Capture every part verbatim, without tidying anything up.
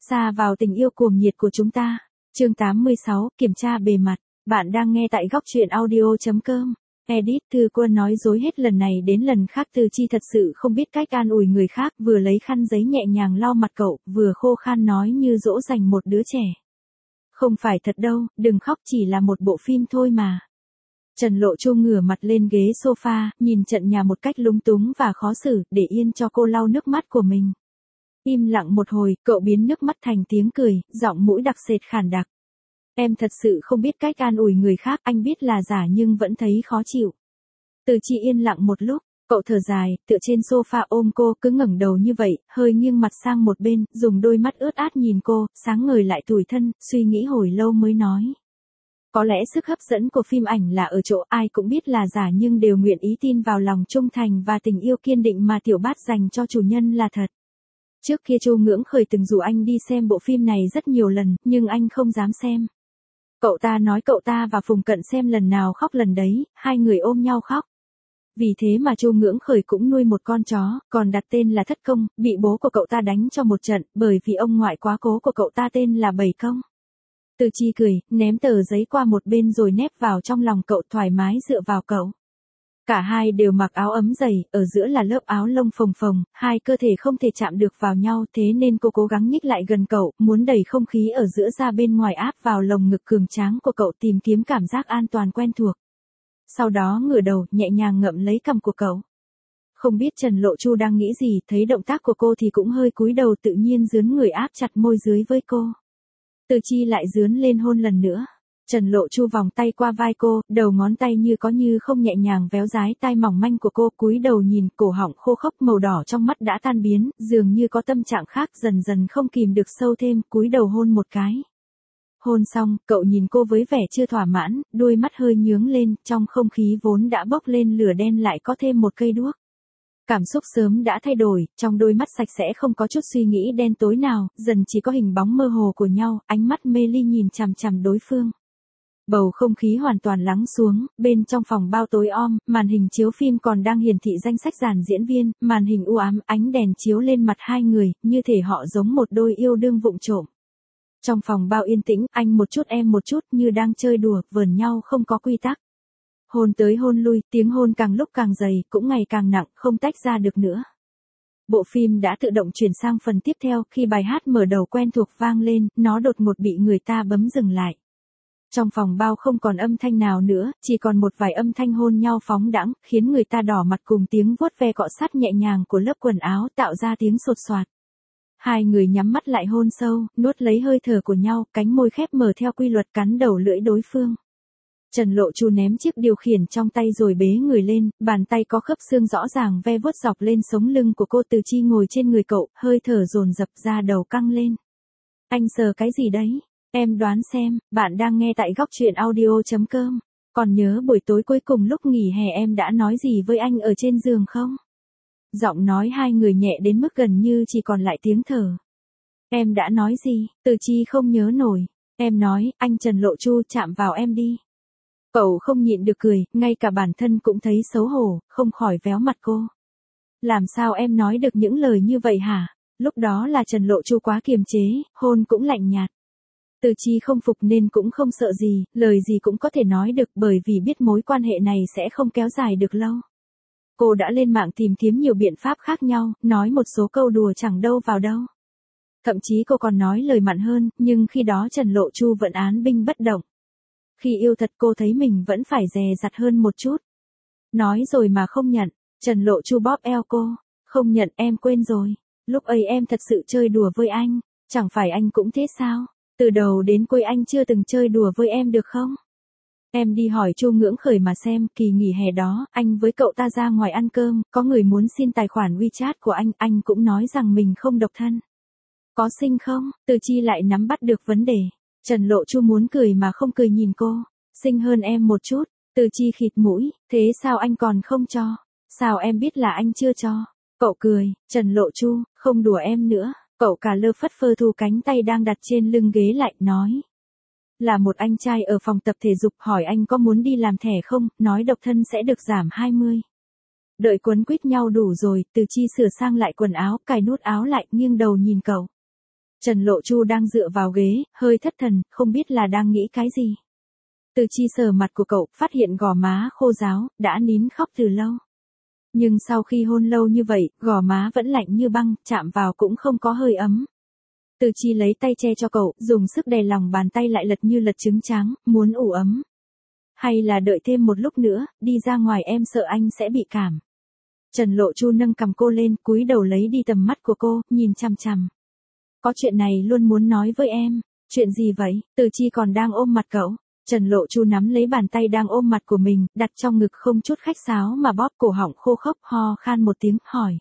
Xa vào tình yêu cuồng nhiệt của chúng ta. Chương tám mươi sáu, kiểm tra bề mặt. Bạn đang nghe tại góc truyện audio chấm com. Edit Thư Quân nói dối hết lần này đến lần khác. Từ Chi thật sự không biết cách an ủi người khác, vừa lấy khăn giấy nhẹ nhàng lau mặt cậu, vừa khô khan nói như dỗ dành một đứa trẻ. Không phải thật đâu, đừng khóc, chỉ là một bộ phim thôi mà. Trần Lộ Chu ngửa mặt lên ghế sofa, nhìn trận nhà một cách lúng túng và khó xử, để yên cho cô lau nước mắt của mình. Im lặng một hồi, cậu biến nước mắt thành tiếng cười, giọng mũi đặc sệt khản đặc. Em thật sự không biết cách an ủi người khác, anh biết là giả nhưng vẫn thấy khó chịu. Từ Chi yên lặng một lúc, cậu thở dài, tựa trên sofa ôm cô, cứ ngẩng đầu như vậy, hơi nghiêng mặt sang một bên, dùng đôi mắt ướt át nhìn cô, sáng ngời lại tủi thân, suy nghĩ hồi lâu mới nói. Có lẽ sức hấp dẫn của phim ảnh là ở chỗ ai cũng biết là giả nhưng đều nguyện ý tin vào lòng trung thành và tình yêu kiên định mà Tiểu Bát dành cho chủ nhân là thật. Trước kia Chu Ngưỡng Khởi từng rủ anh đi xem bộ phim này rất nhiều lần, nhưng anh không dám xem. Cậu ta nói cậu ta và Phùng Cận xem lần nào khóc lần đấy, hai người ôm nhau khóc. Vì thế mà Chu Ngưỡng Khởi cũng nuôi một con chó, còn đặt tên là Thất Công, bị bố của cậu ta đánh cho một trận, bởi vì ông ngoại quá cố của cậu ta tên là Bảy Công. Từ Chi cười, ném tờ giấy qua một bên rồi nép vào trong lòng cậu, thoải mái dựa vào cậu. Cả hai đều mặc áo ấm dày, ở giữa là lớp áo lông phồng phồng, hai cơ thể không thể chạm được vào nhau, thế nên cô cố gắng nhích lại gần cậu, muốn đẩy không khí ở giữa ra bên ngoài áp vào lồng ngực cường tráng của cậu, tìm kiếm cảm giác an toàn quen thuộc. Sau đó ngửa đầu, nhẹ nhàng ngậm lấy cằm của cậu. Không biết Trần Lộ Chu đang nghĩ gì, thấy động tác của cô thì cũng hơi cúi đầu, tự nhiên dướn người áp chặt môi dưới với cô. Từ Chi lại dướn lên hôn lần nữa. Trần Lộ Chu vòng tay qua vai cô, đầu ngón tay như có như không nhẹ nhàng véo dái tai mỏng manh của cô, cúi đầu nhìn, cổ họng khô khốc, màu đỏ trong mắt đã tan biến, dường như có tâm trạng khác, dần dần không kìm được sâu thêm, cúi đầu hôn một cái. Hôn xong, cậu nhìn cô với vẻ chưa thỏa mãn, đôi mắt hơi nhướng lên, trong không khí vốn đã bốc lên lửa đen lại có thêm một cây đuốc. Cảm xúc sớm đã thay đổi, trong đôi mắt sạch sẽ không có chút suy nghĩ đen tối nào, dần chỉ có hình bóng mơ hồ của nhau, ánh mắt mê ly nhìn chằm chằm đối phương. Bầu không khí hoàn toàn lắng xuống, bên trong phòng bao tối om, màn hình chiếu phim còn đang hiển thị danh sách dàn diễn viên, màn hình u ám, ánh đèn chiếu lên mặt hai người, như thể họ giống một đôi yêu đương vụng trộm. Trong phòng bao yên tĩnh, anh một chút em một chút, như đang chơi đùa, vờn nhau không có quy tắc. Hôn tới hôn lui, tiếng hôn càng lúc càng dày, cũng ngày càng nặng, không tách ra được nữa. Bộ phim đã tự động chuyển sang phần tiếp theo, khi bài hát mở đầu quen thuộc vang lên, nó đột ngột bị người ta bấm dừng lại. Trong phòng bao không còn âm thanh nào nữa, chỉ còn một vài âm thanh hôn nhau phóng đãng, khiến người ta đỏ mặt cùng tiếng vuốt ve cọ sát nhẹ nhàng của lớp quần áo tạo ra tiếng sột soạt. Hai người nhắm mắt lại hôn sâu, nuốt lấy hơi thở của nhau, cánh môi khép mở theo quy luật cắn đầu lưỡi đối phương. Trần Lộ Chu ném chiếc điều khiển trong tay rồi bế người lên, bàn tay có khớp xương rõ ràng ve vuốt dọc lên sống lưng của cô. Từ Chi ngồi trên người cậu, hơi thở dồn dập, ra đầu căng lên. Anh sờ cái gì đấy? Em đoán xem, bạn đang nghe tại góc truyện audio chấm com. Còn nhớ buổi tối cuối cùng lúc nghỉ hè em đã nói gì với anh ở trên giường không? Giọng nói hai người nhẹ đến mức gần như chỉ còn lại tiếng thở. Em đã nói gì? Từ Chi không nhớ nổi. Em nói, anh Trần Lộ Chu chạm vào em đi. Cậu không nhịn được cười, ngay cả bản thân cũng thấy xấu hổ, không khỏi véo mặt cô. Làm sao em nói được những lời như vậy hả? Lúc đó là Trần Lộ Chu quá kiềm chế, hôn cũng lạnh nhạt. Từ Chi không phục nên cũng không sợ gì, lời gì cũng có thể nói được, bởi vì biết mối quan hệ này sẽ không kéo dài được lâu. Cô đã lên mạng tìm kiếm nhiều biện pháp khác nhau, nói một số câu đùa chẳng đâu vào đâu. Thậm chí cô còn nói lời mặn hơn, nhưng khi đó Trần Lộ Chu vẫn án binh bất động. Khi yêu thật cô thấy mình vẫn phải dè dặt hơn một chút. Nói rồi mà không nhận, Trần Lộ Chu bóp eo cô. Không nhận, em quên rồi. Lúc ấy em thật sự chơi đùa với anh, chẳng phải anh cũng thế sao? Từ đầu đến cuối anh chưa từng chơi đùa với em được không? Em đi hỏi Chu Ngưỡng Khởi mà xem, kỳ nghỉ hè đó, anh với cậu ta ra ngoài ăn cơm, có người muốn xin tài khoản WeChat của anh, anh cũng nói rằng mình không độc thân. Có xinh không? Từ Chi lại nắm bắt được vấn đề. Trần Lộ Chu muốn cười mà không cười nhìn cô. Xinh hơn em một chút. Từ Chi khịt mũi, thế sao anh còn không cho? Sao em biết là anh chưa cho? Cậu cười, Trần Lộ Chu, không đùa em nữa. Cậu cả lơ phất phơ thu cánh tay đang đặt trên lưng ghế lại, nói. Là một anh trai ở phòng tập thể dục, hỏi anh có muốn đi làm thẻ không, nói độc thân sẽ được giảm hai mươi. Đợi quấn quýt nhau đủ rồi, Từ Chi sửa sang lại quần áo, cài nút áo lại, nghiêng đầu nhìn cậu. Trần Lộ Chu đang dựa vào ghế, hơi thất thần, không biết là đang nghĩ cái gì. Từ Chi sờ mặt của cậu, phát hiện gò má khô ráo, đã nín khóc từ lâu. Nhưng sau khi hôn lâu như vậy, gò má vẫn lạnh như băng, chạm vào cũng không có hơi ấm. Từ Chi lấy tay che cho cậu, dùng sức đè lòng bàn tay lại lật như lật trứng tráng, muốn ủ ấm. Hay là đợi thêm một lúc nữa, đi ra ngoài em sợ anh sẽ bị cảm. Trần Lộ Chu nâng cằm cô lên, cúi đầu lấy đi tầm mắt của cô, nhìn chằm chằm. Có chuyện này luôn muốn nói với em. Chuyện gì vậy? Từ Chi còn đang ôm mặt cậu. Trần Lộ Chu nắm lấy bàn tay đang ôm mặt của mình, đặt trong ngực không chút khách sáo mà bóp cổ họng khô khốc, ho khan một tiếng, hỏi.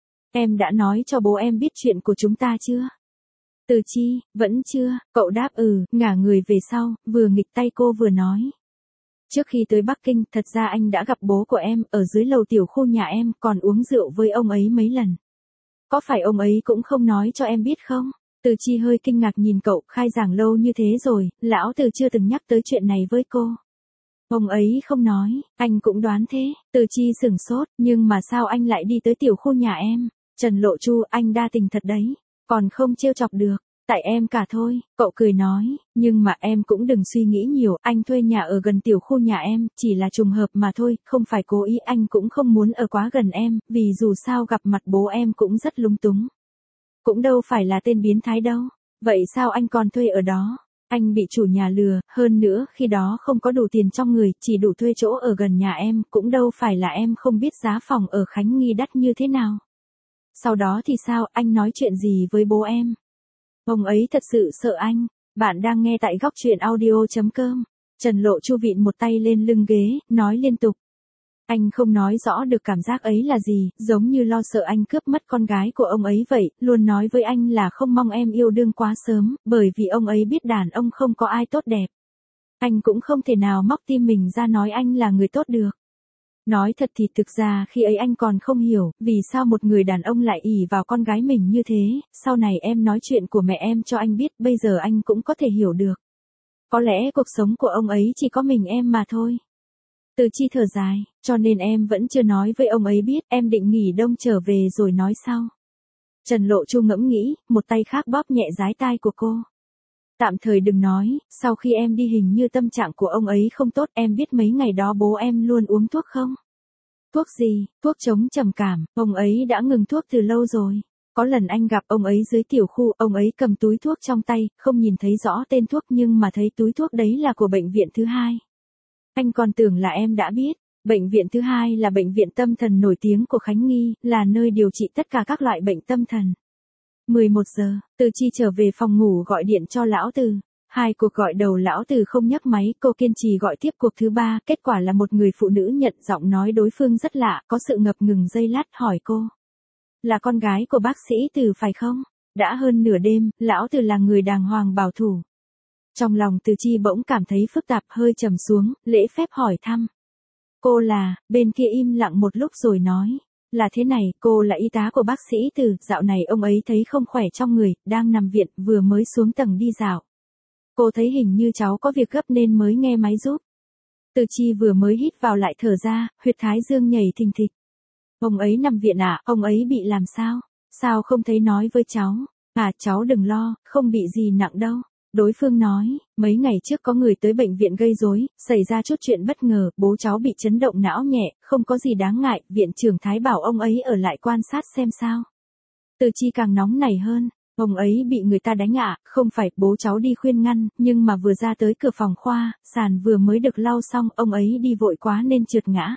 Em đã nói cho bố em biết chuyện của chúng ta chưa? Từ Chi, vẫn chưa, cậu đáp ừ, ngả người về sau, vừa nghịch tay cô vừa nói. Trước khi tới Bắc Kinh, thật ra anh đã gặp bố của em, ở dưới lầu tiểu khu nhà em, còn uống rượu với ông ấy mấy lần. Có phải ông ấy cũng không nói cho em biết không? Từ Chi hơi kinh ngạc nhìn cậu, khai giảng lâu như thế rồi, lão Từ chưa từng nhắc tới chuyện này với cô. Ông ấy không nói, anh cũng đoán thế. Từ Chi sửng sốt, nhưng mà sao anh lại đi tới tiểu khu nhà em? Trần Lộ Chu, anh đa tình thật đấy, còn không trêu chọc được. Tại em cả thôi, cậu cười nói, nhưng mà em cũng đừng suy nghĩ nhiều, anh thuê nhà ở gần tiểu khu nhà em, chỉ là trùng hợp mà thôi, không phải cố ý, anh cũng không muốn ở quá gần em, vì dù sao gặp mặt bố em cũng rất lung túng. Cũng đâu phải là tên biến thái đâu, vậy sao anh còn thuê ở đó? Anh bị chủ nhà lừa, hơn nữa khi đó không có đủ tiền trong người, chỉ đủ thuê chỗ ở gần nhà em, cũng đâu phải là em không biết giá phòng ở Khánh Nghi đắt như thế nào. Sau đó thì sao, anh nói chuyện gì với bố em? Ông ấy thật sự sợ anh. Bạn đang nghe tại góc truyện audio chấm com. Trần Lộ Chu vịn một tay lên lưng ghế, nói liên tục. Anh không nói rõ được cảm giác ấy là gì, giống như lo sợ anh cướp mất con gái của ông ấy vậy, luôn nói với anh là không mong em yêu đương quá sớm, bởi vì ông ấy biết đàn ông không có ai tốt đẹp. Anh cũng không thể nào móc tim mình ra nói anh là người tốt được. Nói thật thì thực ra khi ấy anh còn không hiểu, vì sao một người đàn ông lại ỷ vào con gái mình như thế, sau này em nói chuyện của mẹ em cho anh biết, bây giờ anh cũng có thể hiểu được. Có lẽ cuộc sống của ông ấy chỉ có mình em mà thôi. Từ Chi thở dài, cho nên em vẫn chưa nói với ông ấy biết, em định nghỉ đông trở về rồi nói sau. Trần Lộ Chu ngẫm nghĩ, một tay khác bóp nhẹ dái tai của cô. Tạm thời đừng nói, sau khi em đi hình như tâm trạng của ông ấy không tốt, em biết mấy ngày đó bố em luôn uống thuốc không? Thuốc gì? Thuốc chống trầm cảm, ông ấy đã ngừng thuốc từ lâu rồi. Có lần anh gặp ông ấy dưới tiểu khu, ông ấy cầm túi thuốc trong tay, không nhìn thấy rõ tên thuốc nhưng mà thấy túi thuốc đấy là của bệnh viện thứ hai. Anh còn tưởng là em đã biết, bệnh viện thứ hai là bệnh viện tâm thần nổi tiếng của Khánh Nghi, là nơi điều trị tất cả các loại bệnh tâm thần. mười một giờ, Từ Chi trở về phòng ngủ gọi điện cho lão Từ. Hai cuộc gọi đầu lão Từ không nhấc máy, cô kiên trì gọi tiếp cuộc thứ ba, kết quả là một người phụ nữ nhận giọng nói đối phương rất lạ, có sự ngập ngừng giây lát hỏi cô. Là con gái của bác sĩ Từ phải không? Đã hơn nửa đêm, lão Từ là người đàng hoàng bảo thủ. Trong lòng Từ Chi bỗng cảm thấy phức tạp, hơi trầm xuống, lễ phép hỏi thăm. Cô là, bên kia im lặng một lúc rồi nói. Là thế này, cô là y tá của bác sĩ Từ, dạo này ông ấy thấy không khỏe trong người, đang nằm viện, vừa mới xuống tầng đi dạo. Cô thấy hình như cháu có việc gấp nên mới nghe máy giúp. Từ Chi vừa mới hít vào lại thở ra, huyệt thái dương nhảy thình thịch. Ông ấy nằm viện à, ông ấy bị làm sao? Sao không thấy nói với cháu? À, cháu đừng lo, không bị gì nặng đâu. Đối phương nói, mấy ngày trước có người tới bệnh viện gây rối, xảy ra chút chuyện bất ngờ, bố cháu bị chấn động não nhẹ, không có gì đáng ngại, viện trưởng Thái bảo ông ấy ở lại quan sát xem sao. Từ Chi càng nóng nảy hơn, ông ấy bị người ta đánh ạ, à, không phải, bố cháu đi khuyên ngăn, nhưng mà vừa ra tới cửa phòng khoa, sàn vừa mới được lau xong, ông ấy đi vội quá nên trượt ngã.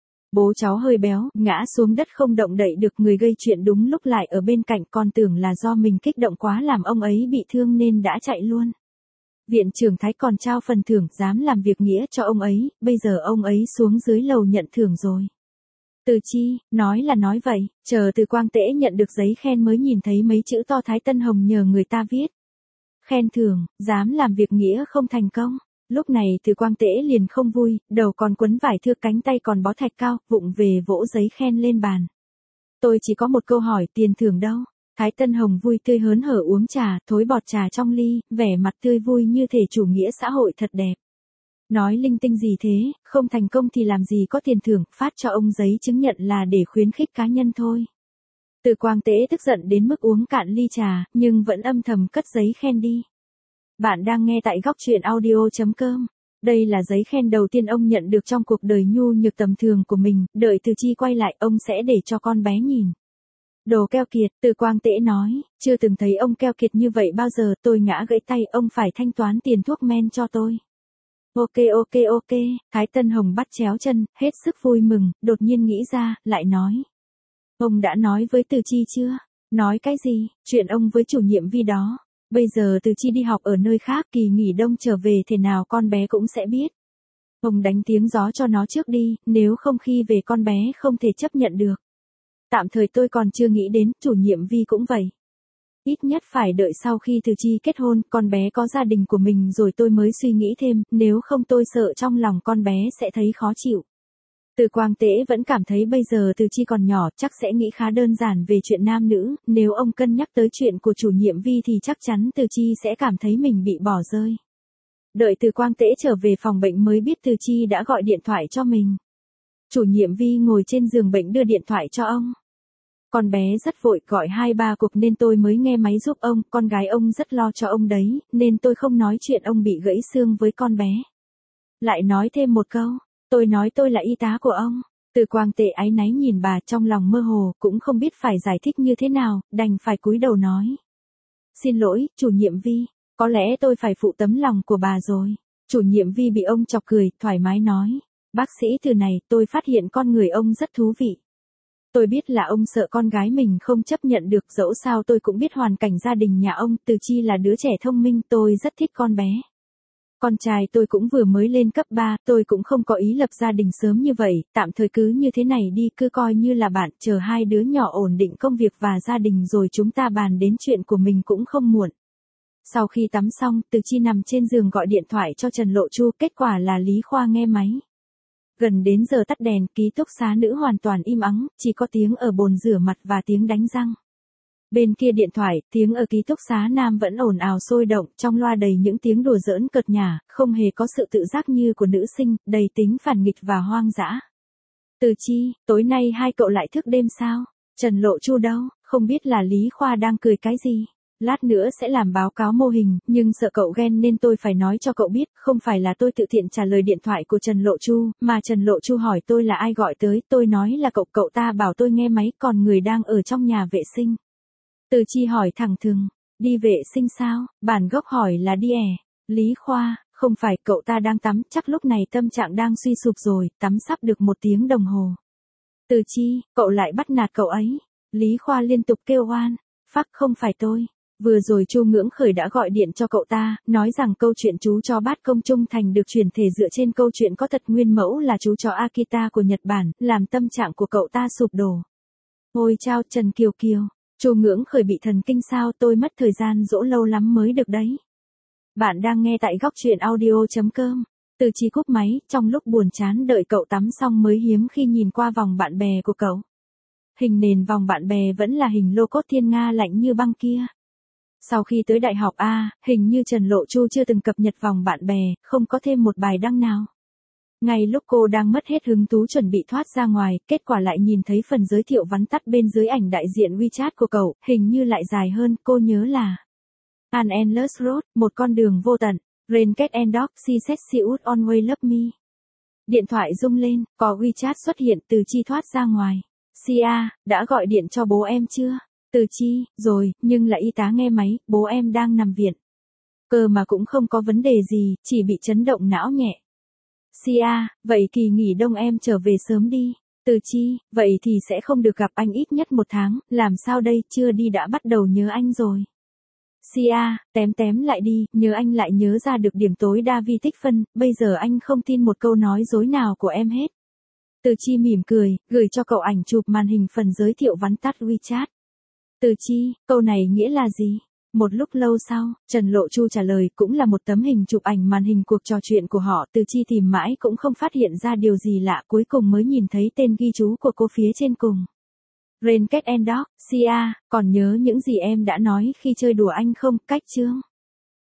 Bố cháu hơi béo, ngã xuống đất không động đậy được, người gây chuyện đúng lúc lại ở bên cạnh, còn tưởng là do mình kích động quá làm ông ấy bị thương nên đã chạy luôn. Viện trưởng Thái còn trao phần thưởng, dám làm việc nghĩa cho ông ấy, bây giờ ông ấy xuống dưới lầu nhận thưởng rồi. Từ Chi, nói là nói vậy, chờ Từ Quang Tễ nhận được giấy khen mới nhìn thấy mấy chữ to Thái Tân Hồng nhờ người ta viết. Khen thưởng, dám làm việc nghĩa không thành công. Lúc này Từ Quang Tễ liền không vui, đầu còn quấn vải thưa, cánh tay còn bó thạch cao, vụng về vỗ giấy khen lên bàn. Tôi chỉ có một câu hỏi, tiền thưởng đâu? Thái Tân Hồng vui tươi hớn hở uống trà, thối bọt trà trong ly, vẻ mặt tươi vui như thể chủ nghĩa xã hội thật đẹp. Nói linh tinh gì thế, không thành công thì làm gì có tiền thưởng, phát cho ông giấy chứng nhận là để khuyến khích cá nhân thôi. Từ Quang Tế tức giận đến mức uống cạn ly trà, nhưng vẫn âm thầm cất giấy khen đi. Bạn đang nghe tại góc truyện audio chấm com. Đây là giấy khen đầu tiên ông nhận được trong cuộc đời nhu nhược tầm thường của mình, đợi Từ Chi quay lại ông sẽ để cho con bé nhìn. Đồ keo kiệt, Từ Quang Tế nói, chưa từng thấy ông keo kiệt như vậy bao giờ, tôi ngã gãy tay, ông phải thanh toán tiền thuốc men cho tôi. Ok ok ok, Thái Tân Hồng bắt chéo chân, hết sức vui mừng, đột nhiên nghĩ ra, lại nói. Ông đã nói với Từ Chi chưa? Nói cái gì? Chuyện ông với chủ nhiệm Vi đó. Bây giờ Từ Chi đi học ở nơi khác, kỳ nghỉ đông trở về thế nào con bé cũng sẽ biết. Ông đánh tiếng gió cho nó trước đi, nếu không khi về con bé không thể chấp nhận được. Tạm thời tôi còn chưa nghĩ đến, chủ nhiệm Vi cũng vậy. Ít nhất phải đợi sau khi Từ Chi kết hôn, con bé có gia đình của mình rồi tôi mới suy nghĩ thêm, nếu không tôi sợ trong lòng con bé sẽ thấy khó chịu. Từ Quang Tế vẫn cảm thấy bây giờ Từ Chi còn nhỏ, chắc sẽ nghĩ khá đơn giản về chuyện nam nữ, nếu ông cân nhắc tới chuyện của chủ nhiệm Vi thì chắc chắn Từ Chi sẽ cảm thấy mình bị bỏ rơi. Đợi Từ Quang Tế trở về phòng bệnh mới biết Từ Chi đã gọi điện thoại cho mình. Chủ nhiệm Vi ngồi trên giường bệnh đưa điện thoại cho ông. Con bé rất vội, gọi hai ba cuộc nên tôi mới nghe máy giúp ông, con gái ông rất lo cho ông đấy, nên tôi không nói chuyện ông bị gãy xương với con bé. Lại nói thêm một câu, tôi nói tôi là y tá của ông. Từ Quang Tế áy náy nhìn bà, trong lòng mơ hồ, cũng không biết phải giải thích như thế nào, đành phải cúi đầu nói. Xin lỗi, chủ nhiệm Vi, có lẽ tôi phải phụ tấm lòng của bà rồi. Chủ nhiệm Vi bị ông chọc cười, thoải mái nói. Bác sĩ Từ này, tôi phát hiện con người ông rất thú vị. Tôi biết là ông sợ con gái mình không chấp nhận được, dẫu sao tôi cũng biết hoàn cảnh gia đình nhà ông, Từ Chi là đứa trẻ thông minh, tôi rất thích con bé. Con trai tôi cũng vừa mới lên cấp ba, tôi cũng không có ý lập gia đình sớm như vậy, tạm thời cứ như thế này đi, cứ coi như là bạn, chờ hai đứa nhỏ ổn định công việc và gia đình rồi chúng ta bàn đến chuyện của mình cũng không muộn. Sau khi tắm xong, Từ Chi nằm trên giường gọi điện thoại cho Trần Lộ Chu, kết quả là Lý Khoa nghe máy. Gần đến giờ tắt đèn, ký túc xá nữ hoàn toàn im ắng, chỉ có tiếng ở bồn rửa mặt và tiếng đánh răng. Bên kia điện thoại, tiếng ở ký túc xá nam vẫn ồn ào sôi động, trong loa đầy những tiếng đùa giỡn cợt nhả, không hề có sự tự giác như của nữ sinh, đầy tính phản nghịch và hoang dã. Từ Chi, tối nay hai cậu lại thức đêm sao? Trần Lộ Chu đâu? Không biết là Lý Khoa đang cười cái gì? Lát nữa sẽ làm báo cáo mô hình, nhưng sợ cậu ghen nên tôi phải nói cho cậu biết, không phải là tôi tự tiện trả lời điện thoại của Trần Lộ Chu, mà Trần Lộ Chu hỏi tôi là ai gọi tới, tôi nói là cậu, cậu ta bảo tôi nghe máy, còn người đang ở trong nhà vệ sinh. Từ Chi hỏi thẳng thừng, đi vệ sinh sao? Bản gốc hỏi là đi ẻ. Lý Khoa, không phải, cậu ta đang tắm, chắc lúc này tâm trạng đang suy sụp rồi, tắm sắp được một tiếng đồng hồ. Từ Chi, cậu lại bắt nạt cậu ấy. Lý Khoa liên tục kêu oan, phắc không phải tôi. Vừa rồi Chu Ngưỡng Khởi đã gọi điện cho cậu ta, nói rằng câu chuyện chú chó bát công trung thành được chuyển thể dựa trên câu chuyện có thật nguyên mẫu là chú chó Akita của Nhật Bản, làm tâm trạng của cậu ta sụp đổ. Ôi chao, Trần Kiều Kiều, Chu Ngưỡng Khởi bị thần kinh sao, tôi mất thời gian dỗ lâu lắm mới được đấy. Bạn đang nghe tại góc truyện audio chấm com. Từ Chi cúp máy, trong lúc buồn chán đợi cậu tắm xong mới hiếm khi nhìn qua vòng bạn bè của cậu. Hình nền vòng bạn bè vẫn là hình lô cốt thiên nga lạnh như băng kia. Sau khi tới đại học A, hình như Trần Lộ Chu chưa từng cập nhật vòng bạn bè, không có thêm một bài đăng nào. Ngay lúc cô đang mất hết hứng thú chuẩn bị thoát ra ngoài, kết quả lại nhìn thấy phần giới thiệu vắn tắt bên dưới ảnh đại diện WeChat của cậu, hình như lại dài hơn, cô nhớ là An Endless Road, một con đường vô tận, Rain Cat and Dog, She Said She Would Always Love Me. Điện thoại rung lên, có WeChat xuất hiện, Từ Chi thoát ra ngoài. Sia, đã gọi điện cho bố em chưa? Từ Chi, rồi, nhưng là y tá nghe máy, bố em đang nằm viện. Cơ mà cũng không có vấn đề gì, chỉ bị chấn động não nhẹ. Sia, vậy kỳ nghỉ đông em trở về sớm đi. Từ Chi, vậy thì sẽ không được gặp anh ít nhất một tháng, làm sao đây, chưa đi đã bắt đầu nhớ anh rồi. Sia, tém tém lại đi, nhớ anh lại nhớ ra được điểm tối đa vi tích phân, bây giờ anh không tin một câu nói dối nào của em hết. Từ Chi mỉm cười, gửi cho cậu ảnh chụp màn hình phần giới thiệu vắn tắt WeChat. Từ Chi, câu này nghĩa là gì? Một lúc lâu sau, Trần Lộ Chu trả lời cũng là một tấm hình chụp ảnh màn hình cuộc trò chuyện của họ. Từ Chi tìm mãi cũng không phát hiện ra điều gì lạ, cuối cùng mới nhìn thấy tên ghi chú của cô phía trên cùng. Rain Cat and Dog, Sia, còn nhớ những gì em đã nói khi chơi đùa anh không? Cách chương.